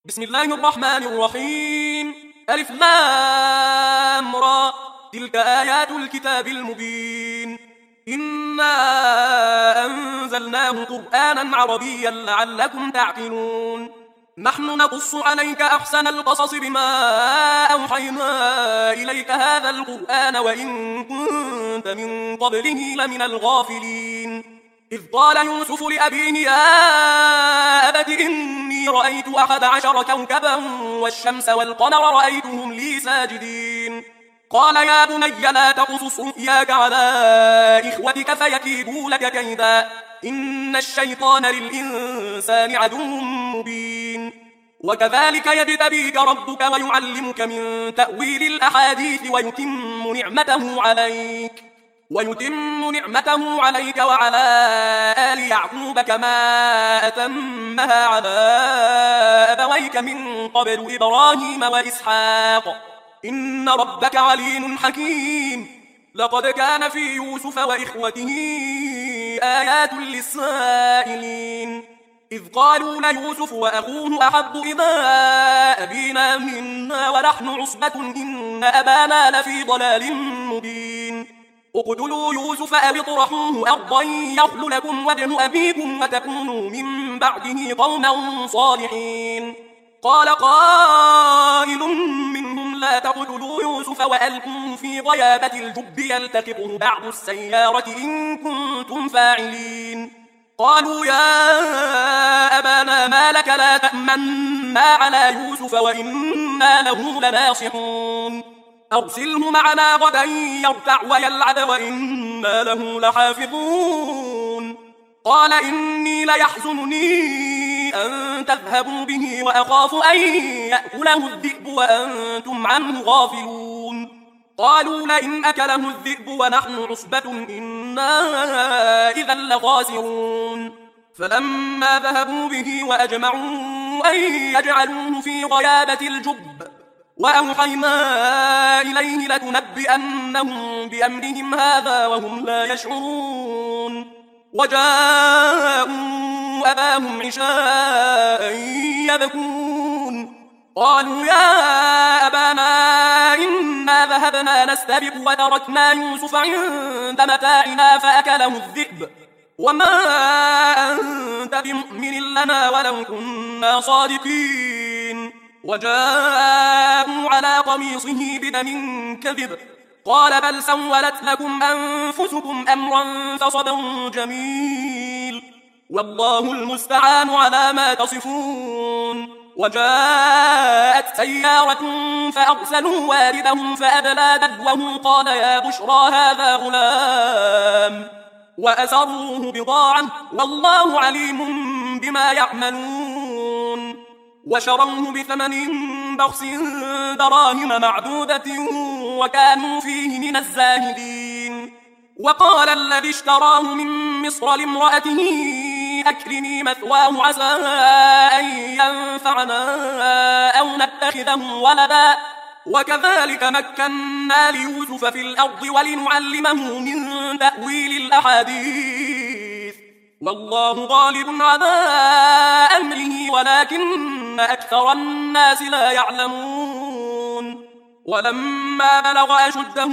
بسم الله الرحمن الرحيم. ألف لام را. تلك آيات الكتاب المبين. إنا أنزلناه قرآنا عربيا لعلكم تعقلون. نحن نقص عليك أحسن القصص بما أوحينا إليك هذا القرآن وإن كنت من قبله لمن الغافلين. إذ قال يوسف لأبيه يا أبت إني رأيت 11 كوكبا والشمس والقمر رأيتهم لي ساجدين. قال يا بني لا تقصص رؤياك على إخوتك فيكيدوا لك كيدا إن الشيطان للإنسان عدو مبين. وكذلك يجتبيك ربك ويعلمك من تأويل الأحاديث ويتم نعمته عليك وعلى آل يعقوب كما أتمها على أبويك من قبل إبراهيم وإسحاق إن ربك عليم حكيم. لقد كان في يوسف وإخوته آيات للسائلين إذ قالوا ليوسف وأخوه أحب إلى أبينا منا ونحن عصبة إن أبانا لفي ضلال مبين. اقتلوا يوسف أو اطرحوه أرضا يخل لكم وجه أبيكم وتكونوا من بعده قوما صالحين. قال قائل منهم لا تقتلوا يوسف وألقوه في غيابة الجب يلتقطه بعض السيارة إن كنتم فاعلين. قالوا يا أبانا ما لك لا تأمنا على يوسف وإنا له لناصحون. أرسله معنا غدا يرتع ويلعب وإنا له لحافظون. قال إني ليحزنني أن تذهبوا به وأخاف أن يأكله الذئب وأنتم عنه غافلون. قالوا لئن أكله الذئب ونحن عصبة إنا إذا لخاسرون. فلما ذهبوا به وأجمعوا أن يجعلوه في غيابة الجب وأوحينا إليه لتنبئنهم بأمرهم هذا وهم لا يشعرون. وجاءوا أباهم عشاء يبكون. قالوا يا أبانا إنا ذهبنا نستبق وتركنا يوسف عند متاعنا فأكله الذئب وما أنت بمؤمن لنا ولو كنا صادقين. وجاءوا على قميصه بدم كذب قال بل سولت لكم أنفسكم أمرا فصبر جميل والله المستعان على ما تصفون. وجاءت سيارة فأرسلوا واردهم فأدلى دلوه قال يا بشرى هذا غلام وأسروه بضاعة والله عليم بما يعملون. وشروه بثمن بخس دراهم معدودة وكانوا فيه من الزاهدين. وقال الذي اشتراه من مصر لامرأته أكرمي مثواه عسى أن ينفعنا أو نتخذه ولدا وكذلك مكنا ليوسف في الأرض ولنعلمه من تأويل الأحاديث والله غالب على أمره ولكن أكثر الناس لا يعلمون. ولما بلغ أشده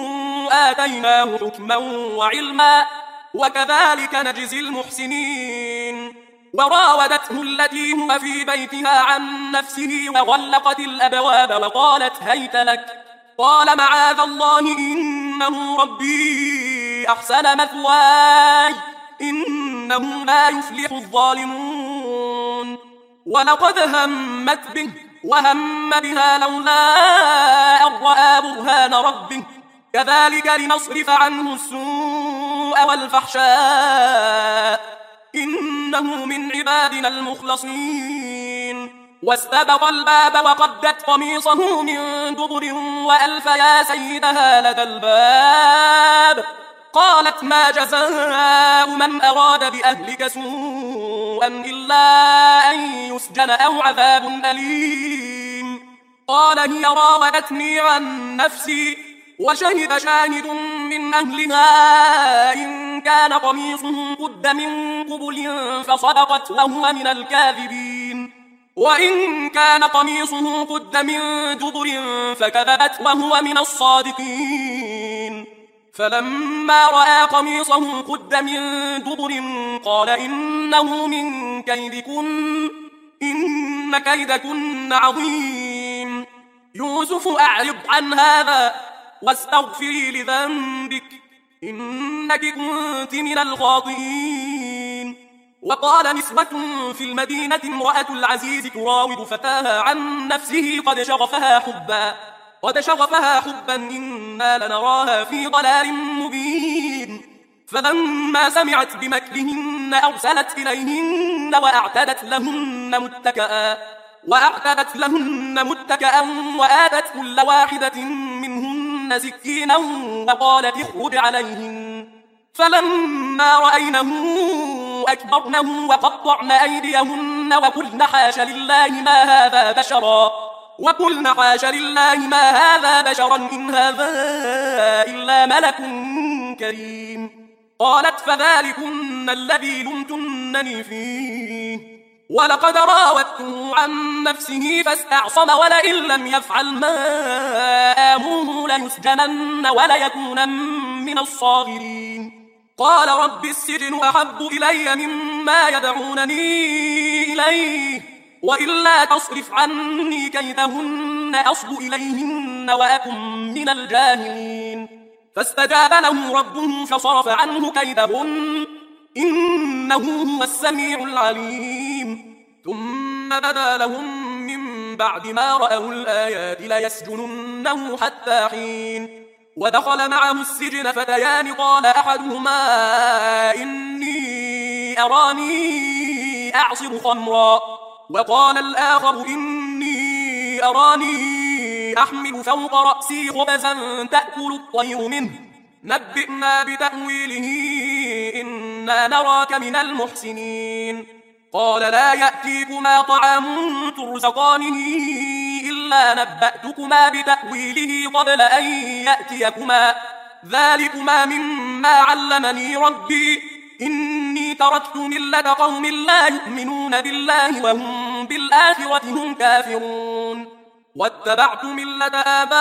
آتيناه حكما وعلما وكذلك نجزي المحسنين. وراودته التي هو في بيتها عن نفسه وغلقت الأبواب وقالت هيت لك قال معاذ الله إنه ربي أحسن مثواي إنه لا يفلح الظالمون. ولقد همت به وهم بها لولا أن رأى برهان ربه كذلك لنصرف عنه السوء والفحشاء إنه من عبادنا المخلصين. واستبق الباب وقدت قميصه من دبر وألف يا سيدها لدى الباب قالت ما جزاء من أراد بأهلك سوءا إلا أن يسجن أو عذاب أليم. قال هي راودتني عن نفسي وشهد شاهد من أهلها إن كان قميصه قد من قبل فصدقت وهو من الكاذبين. وإن كان قميصه قد من دبر فكذبت وهو من الصادقين. فلما رأى قميصه قد من دبر قال إنه من كيدكن إن كيدكن عظيم. يوسف أعرض عن هذا واستغفري لذنبك إنك كنت من الخاطئين. وقال نسوة في المدينة امرأة العزيز تراود فتاها عن نفسه قد شغفها حبا إنا لنراها في ضلال مبين. فلما سمعت بمكرهن أرسلت إليهن وأعتدت لهن متكأ وآتت كل واحدة منهن سكينا وقالت اخرج عليهن. فلما رأينه أكبرنه وقطعن أيديهن وقلن حاش لله ما هذا بشرا إن هذا إلا ملك كريم. قالت فذلكن الذي لمتنني فيه ولقد راودته عن نفسه فاستعصم ولئن لم يفعل ما آمره ليسجنن وليكونن من الصاغرين. قال رب السجن أحب إلي مما يدعونني إليه وإلا تصرف عني كيدهن أصب إليهن وأكن من الجاهلين. فاستجاب له ربه فصرف عنه كيدهن إنه هو السميع العليم. ثم بدا لهم من بعد ما رأوا الآيات ليسجننه حتى حين. ودخل معه السجن فتيان قال أحدهما إني أراني أعصر خمرا وقال الآخر إني أراني أحمل فوق رأسي خبزا تأكل الطير منه نبئنا بتأويله إنا نراك من المحسنين. قال لا يأتيكما طعام ترزقانه إلا نبأتكما بتأويله قبل أن يأتيكما ذلكما مما علمني ربي إني تركت ملة قوم لا يؤمنون بالله وهم بالآخرة هم كافرون واتبعت ملة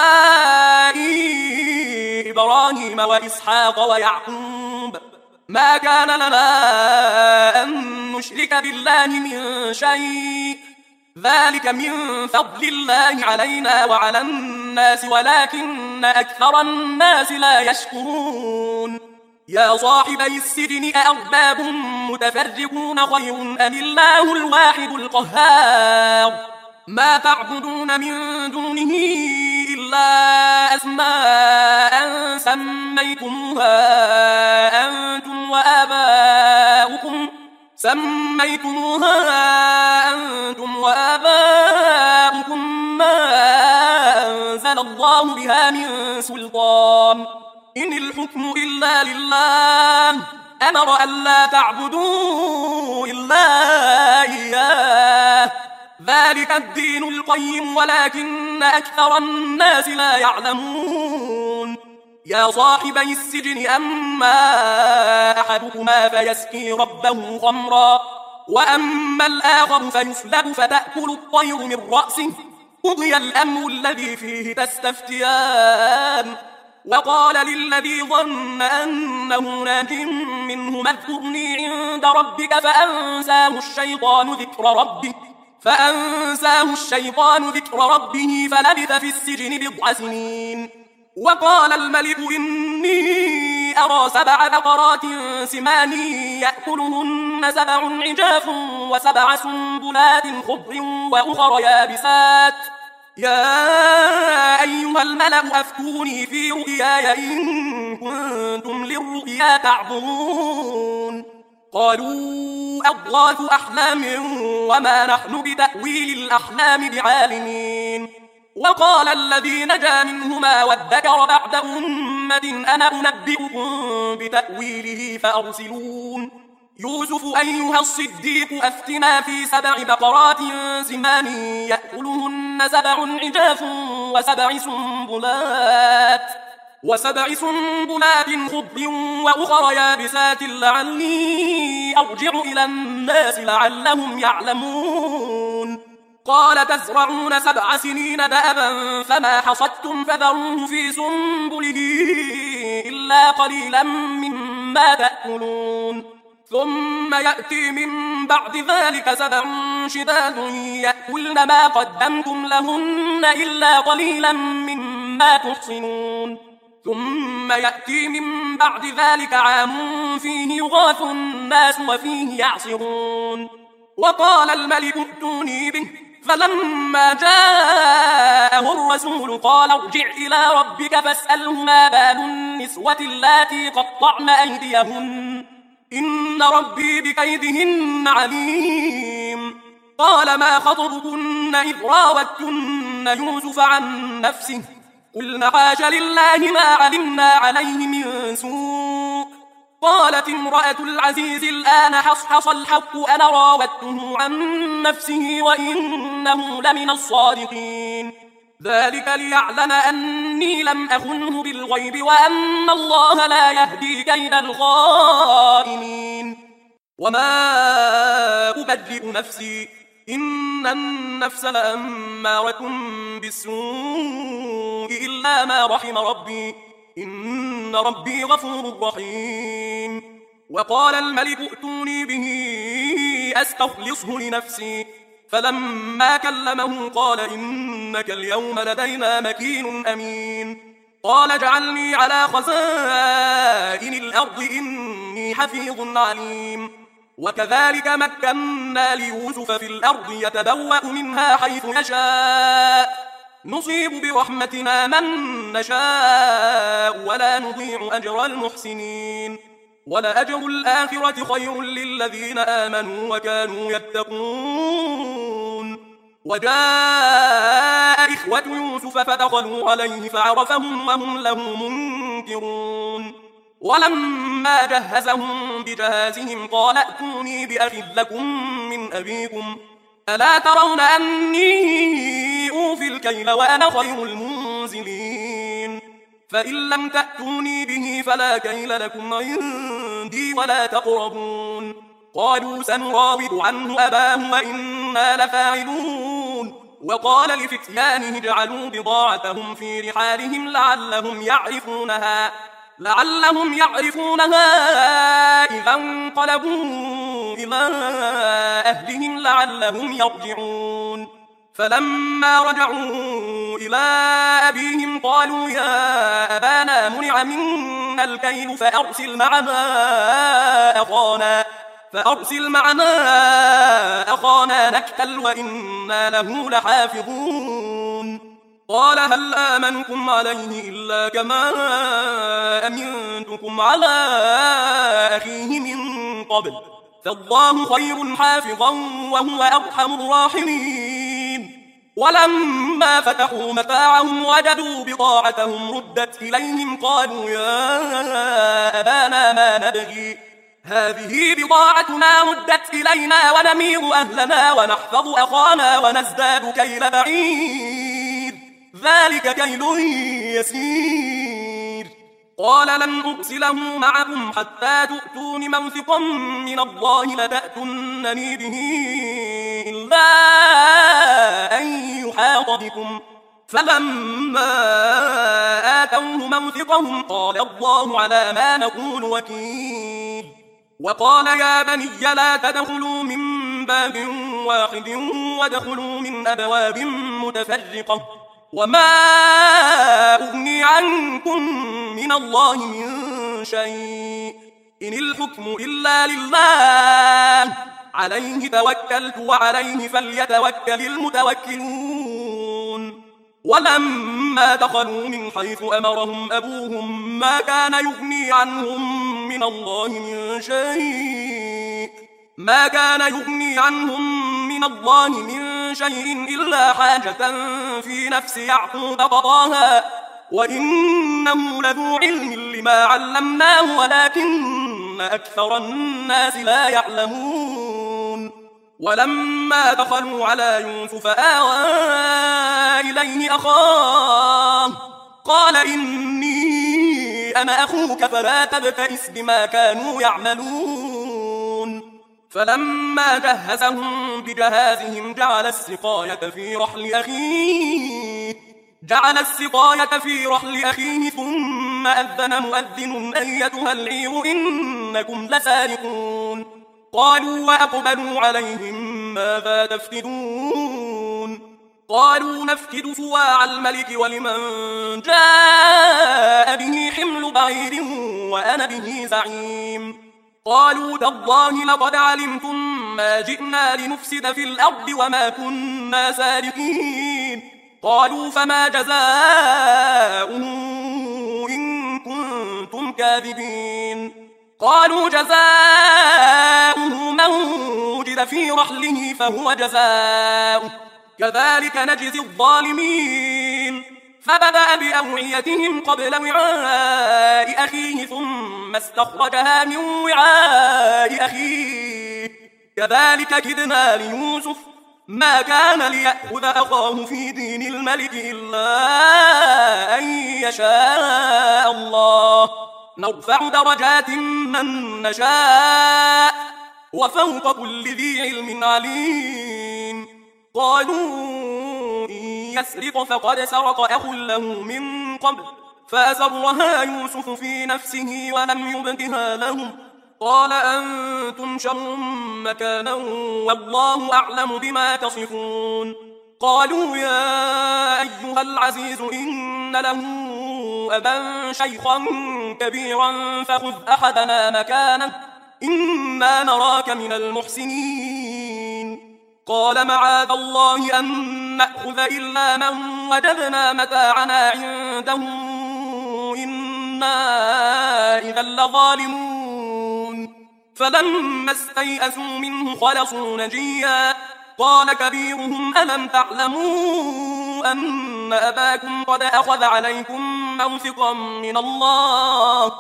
آبائي إبراهيم وإسحاق ويعقوب ما كان لنا أن نشرك بالله من شيء ذلك من فضل الله علينا وعلى الناس ولكن أكثر الناس لا يشكرون. يا صاحبي السجن أأرباب متفرقون خير أم الله الواحد القهار ما تعبدون من دونه إلا أسماء سميتموها أنتم وآباؤكم ما أنزل الله بها من سلطان إن الحكم إلا لله أمر ألا تعبدوا إلا إياه ذلك الدين القيم ولكن أكثر الناس لا يعلمون. يا صاحبي السجن أما أحدكما فيسقي ربه خمرا وأما الآخر فيسلب فتأكل الطير من رأسه قضي الأمر الذي فيه تستفتيان. وقال للذي ظن أنه ناج منه اذكرني عند ربك فأنساه الشيطان ذكر ربه فلبث في السجن بضع سنين. وقال الملك إني أرى 7 بقرات سمان يأكلهن 7 عجاف و7 سنبلات خضر وأخر يابسات يا أيها الملأ أفتوني في رؤياي إن كنتم للرؤيا تعبرون. قالوا أضغاث أحلام وما نحن بتأويل الأحلام بعالمين. وقال الذي نجا منهما وادكر بعد أمة أنا أنبئكم بتأويله فأرسلون. يوسف أيها الصديق أفتنا في 7 بقرات سمان يأكلهن 7 عجاف و7 سنبلات خضر وأخر يابسات لعلي أرجع إلى الناس لعلهم يعلمون. قال تزرعون 7 سنين دأبا فما حصدتم فذروه في سنبله إلا قليلا مما تأكلون ثم يأتي من بعد ذلك 7 شداد يأكلن ما قدمتم لهن إلا قليلا مما تحصنون ثم يأتي من بعد ذلك عام فيه يغاث الناس وفيه يعصرون وقال الملك ائتوني به فلما جاءه الرسول قال ارجع إلى ربك فاسأله ما بال النسوة اللاتي قطعن أيديهن إن ربي بكيدهن عليم قال ما خطبكن إذ راوتن يوسف عن نفسه قلنا حاش لله ما علمنا عليه من سوء قالت امرأة العزيز الآن حصحص الحق أنا راودته عن نفسه وإنه لمن الصادقين ذلك ليعلم أني لم أخنه بالغيب وأن الله لا يهدي كيد الخائنين وما أبرئ نفسي إن النفس لأمارة بالسوء إلا ما رحم ربي إن ربي غفور رحيم وقال الملك ائتوني به أستخلصه لنفسي فلما كلمه قال إنك اليوم لدينا مكين أمين قال اجعلني على خزائن الأرض إني حفيظ عليم وكذلك مكنا ليوسف في الأرض يتبوأ منها حيث يشاء نصيب برحمتنا من نشاء ولا نضيع أجر المحسنين ولأجر الآخرة خير للذين آمنوا وكانوا يتقون وجاء إخوة يوسف فدخلوا عليه فعرفهم وهم له منكرون ولما جهزهم بجهازهم قال ائتوني بأخ لكم من أبيكم ألا ترون أني أوفي الكيل وأنا خير المنزلين فإن لم تأتوني به فلا كيل لكم عندي ولا تقربون قالوا سنراود عنه أباه وإنا لفاعلون وقال لفتيانه اجعلوا بضاعتهم في رحالهم لعلهم يعرفونها إذا انقلبوا إلى أهلهم لعلهم يرجعون فلما رجعوا إلى أبيهم قالوا يا أبانا منع منا الكيل فأرسل معنا أخانا نكتل وإنا له لحافظون قال هل آمنكم عليه إلا كما أمنتكم على أخيه من قبل فالله خير حافظا وهو أرحم الراحمين ولما فتحوا متاعهم وجدوا بضاعتهم ردت إليهم قالوا يا أبانا ما نبغي هذه بضاعتنا ردت إلينا ونمير أهلنا ونحفظ أخانا ونزداد كيل بعير ذلك كيل يسير قال لن أرسله معكم حتى تؤتون موثقا من الله لتأتونني به إلا أن يحاط بكم فلما آتوه موثقهم قال الله على ما نقول وكيل وقال يا بني لا تدخلوا من باب واحد وادخلوا من أبواب متفرقة وما أغني عنكم من الله من شيء إن الحكم إلا لله عليه توكلت وعليه فليتوكل المتوكلون ولما دخلوا من حيث أمرهم أبوهم ما كان يغني عنهم من الله من شيء إلا حاجة في نفس يعقوب قضاها وإنه لذو علم لما علمناه ولكن أكثر الناس لا يعلمون ولما دخلوا على يوسف آوى إليه أخاه قال إني أنا أخوك فلا تبتئس بما كانوا يعملون فلما جهزهم بجهازهم جعل السقاية في رحل أخيه ثم أذن مؤذن أيتها العير إنكم لسارقون. قالوا وأقبلوا عليهم ماذا تفقدون؟ قالوا نفقد صواع الملك ولمن جاء به حمل بعير وأنا به زعيم. قالوا تالله لقد علمتم ما جئنا لنفسد في الأرض وما كنا سارقين. قالوا فما جزاؤه إن كنتم كاذبين؟ قالوا جزاؤه من وجد في رحله فهو جزاؤه كذلك نجزي الظالمين. فبدأ بأوعيتهم قبل وعاء أخيه ثم استخرجها من وعاء أخيه كذلك كدنا ليوسف ما كان ليأخذ أخاه في دين الملك إلا أن يشاء الله نرفع درجات من نشاء وفوق كل ذي علم عليم. قالوا إن يسرق فقد سرق أخ له من قبل فأسرها يوسف في نفسه ولم يبدها لهم. قال أنتم شر مكانا والله أعلم بما تصفون. قالوا يا أيها العزيز إن له أبا شيخا كبيرا فخذ أحدنا مكانه إنا نراك من المحسنين. قال معاذ الله أن نأخذ إلا من وجدنا متاعنا عنده إنا إذا لظالمون. فلما استيئسوا منه خلصوا نجيا. قال كبيرهم ألم تعلموا أن أباكم قد أخذ عليكم موثقا من الله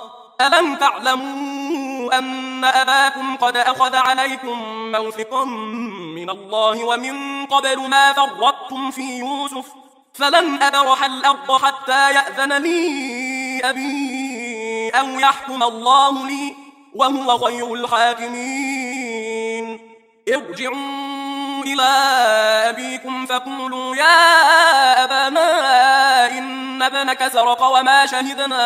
ومن قبل ما فرطتم في يوسف فلن أبرح الأرض حتى يأذن لي أبي أو يحكم الله لي وهو خير الحاكمين. ارجعوا إلى أبيكم فقولوا يا أبانا إن ابنك سرق وما شهدنا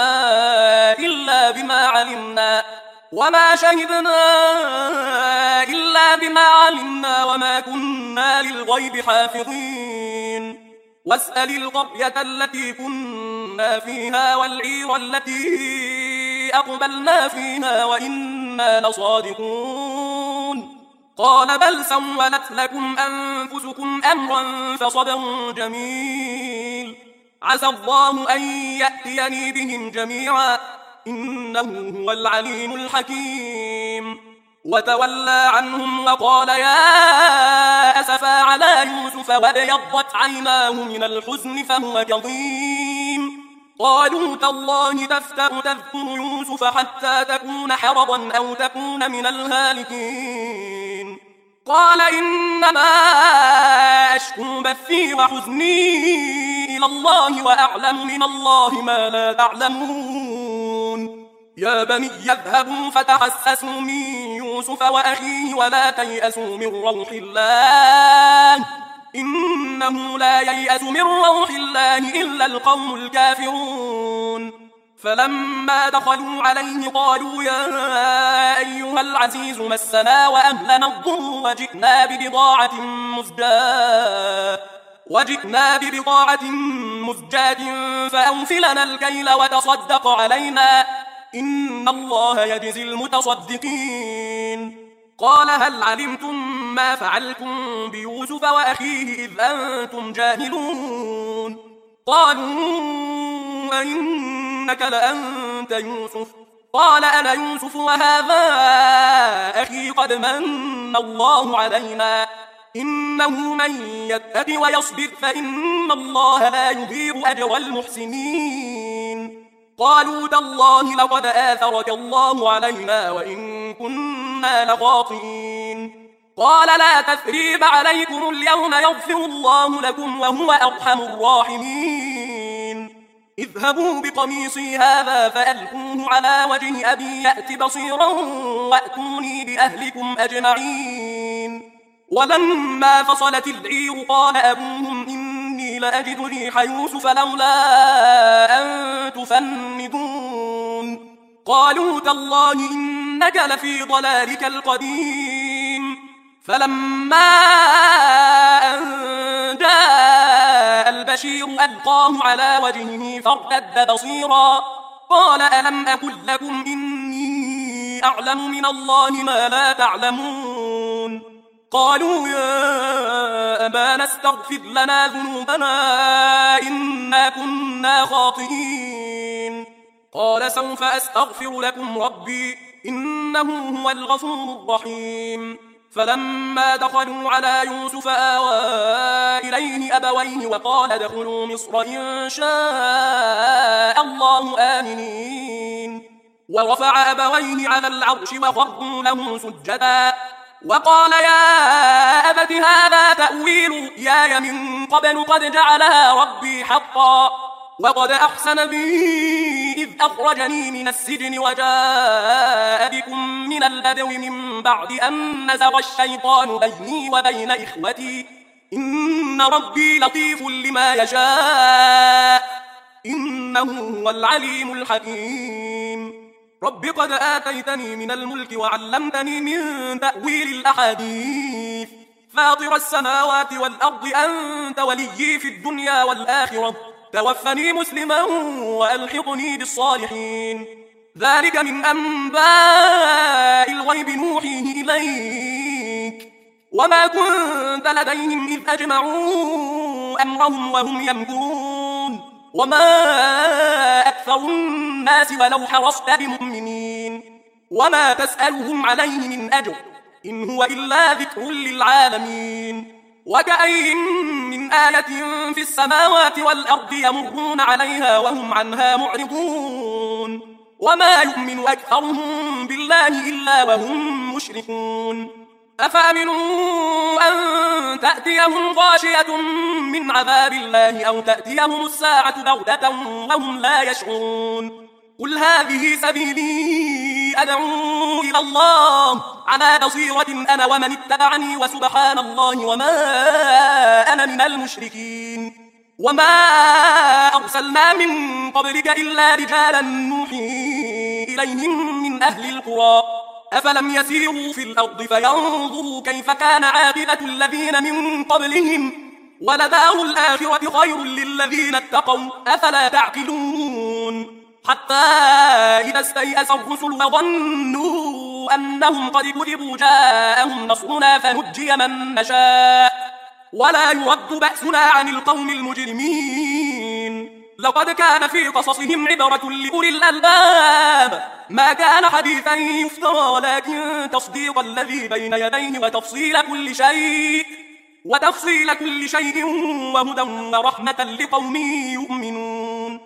إلا بما علمنا وما كنا للغيب حافظين. واسأل القرية التي كنا فيها والعير التي أقبلنا فيها وإنا لصادقون. قال بل سولت لكم أنفسكم أمرا فصبر جميل عسى الله أن يأتيني بهم جميعا إنه هو العليم الحكيم. وتولى عنهم وقال يا أسفا على يوسف وابيضت عيناه من الحزن فهو كظيم. قالوا تالله تفتأ تذكر يوسف حتى تكون حرضا أو تكون من الهالكين. قال إنما أشكو بثي وحزني إلى الله وأعلم من الله ما لا تعلمون. يا بني اذهبوا فتحسسوا من يوسف وأخيه ولا تيأسوا من روح الله إنه لا ييأس من روح الله إلا القوم الكافرون. فلما دخلوا عليه قالوا يا أيها العزيز مسنا وأهلنا الضر وجئنا ببضاعة مزجاة فأوف لنا الكيل وتصدق علينا إن الله يجزي المتصدقين. قال هل علمتم ما فعلتم بيوسف وأخيه إذ أنتم جاهلون؟ قالوا أئنك لأنت يوسف؟ قال أنا يوسف وهذا أخي قد من الله علينا إنه من يتق ويصبر فإن الله لا يضيع أجر المحسنين. قالوا تالله لقد آثرك الله علينا وإن كنا لخاطئين. قال لا تثريب عليكم اليوم يغفر الله لكم وهو أرحم الراحمين. اذهبوا بقميصي هذا فألقوه على وجه أبي يأت بصيرا وأتوني بأهلكم أجمعين. ولما فصلت العير قال أبوهم إني لأجد ريح يوسف لولا أن تفندون. قالوا تالله إنك لفي ضلالك القديم. فلما أن جاء البشير ألقاه على وجهه فارتد بصيرا قال ألم أقل لكم إني أعلم من الله ما لا تعلمون. قالوا يا أبانا استغفر لنا ذنوبنا إنا كنا خاطئين. قال سوف أستغفر لكم ربي إنه هو الغفور الرحيم. فلما دخلوا على يوسف آوى إليه أبويه وقال ادخلوا مصر إن شاء الله آمنين. ورفع أبويه على العرش وخروا له سجدا وقال يا أبت هذا تأويل رؤياي من قبل قد جعلها ربي حقا وقد أحسن بي إذ أخرجني من السجن وجاء بكم من البدو من بعد أن نزغ الشيطان بيني وبين إخوتي إن ربي لطيف لما يشاء إنه هو العليم الحكيم. رب قد آتيتني من الملك وعلمتني من تأويل الأحاديث فاطر السماوات والأرض أنت وليي في الدنيا والآخرة توفني مسلما وألحقني بالصالحين. ذلك من أنباء الغيب نوحيه إليك وما كنت لديهم إذ أجمعوا أمرهم وهم يمكرون وما أكثر الناس ولو حرصت بمؤمنين وما تسألهم عليه من أجر إن هو إلا ذكر للعالمين. وكأين من آية في السماوات والأرض يمرون عليها وهم عنها معرضون وما يؤمن أكثرهم بالله إلا وهم مشركون. أفأمنوا أن تأتيهم غاشية من عذاب الله أو تأتيهم الساعة بغتة وهم لا يشعرون. قل هذه سبيلي أدعو إلى الله على بصيرة أنا ومن اتبعني وسبحان الله وما أنا من المشركين. وما أرسلنا من قبلك إلا رجالا نوحي إليهم من أهل القرى أفلم يسيروا في الأرض فينظروا كيف كان عاقبة الذين من قبلهم ولدار الآخرة خير للذين اتقوا أفلا تعقلون. حتى إذا استيأس الرسل وظنوا أنهم قد كذبوا جاءهم نصرنا فنجي من نشاء ولا يرد بأسنا عن القوم المجرمين. لقد كان في قصصهم عبرة لأولي الألباب ما كان حديثا يفترى ولكن تصديق الذي بين يديه وتفصيل كل شيء وهدى ورحمة لقوم يؤمنون.